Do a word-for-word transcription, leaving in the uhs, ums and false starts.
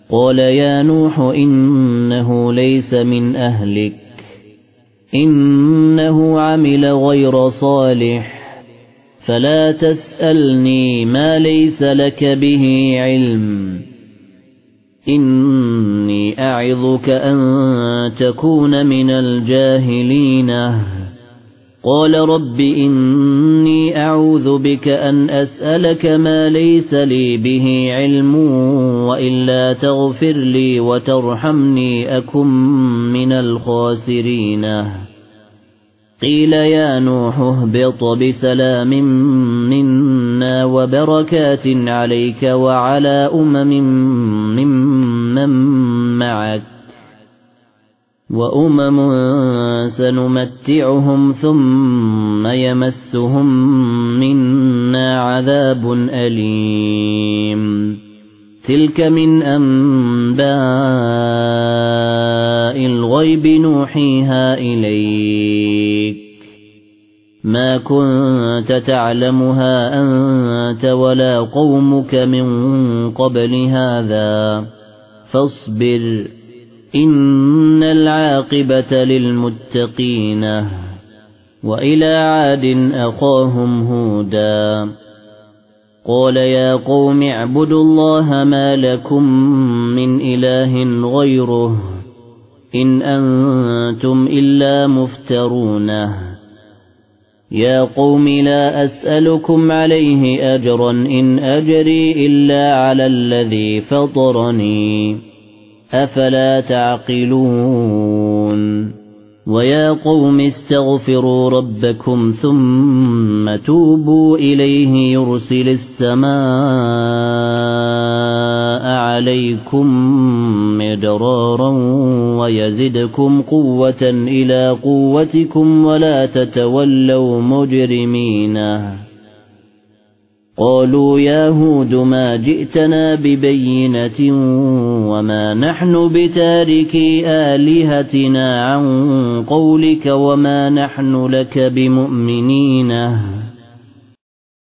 قال يا نوح إنه ليس من أهلك إنه عمل غير صالح فلا تسألني ما ليس لك به علم إني أعظك أن تكون من الجاهلين قال رب إني أعوذ بك أن أسألك ما ليس لي به علم وإلا تغفر لي وترحمني أكن من الخاسرين قيل يا نوح اهبط بسلام منا وبركات عليك وعلى أمم ممن معك وأمم سنمتعهم ثم يمسهم منا عذاب أليم تلك من أنباء الغيب نوحيها إليك ما كنت تعلمها أنت ولا قومك من قبل هذا فاصبر إن العاقبة للمتقين وإلى عاد أخاهم هودا قال يا قوم اعبدوا الله ما لكم من إله غيره إن أنتم إلا مفترون يا قوم لا أسألكم عليه أجرا إن أجري إلا على الذي فطرني أفلا تعقلون ويا قوم استغفروا ربكم ثم توبوا إليه يرسل السماء عليكم مدرارا ويزدكم قوة إلى قوتكم ولا تتولوا مجرمين قالوا يا هود ما جئتنا ببينة وما نحن بتاركي آلهتنا عن قولك وما نحن لك بمؤمنين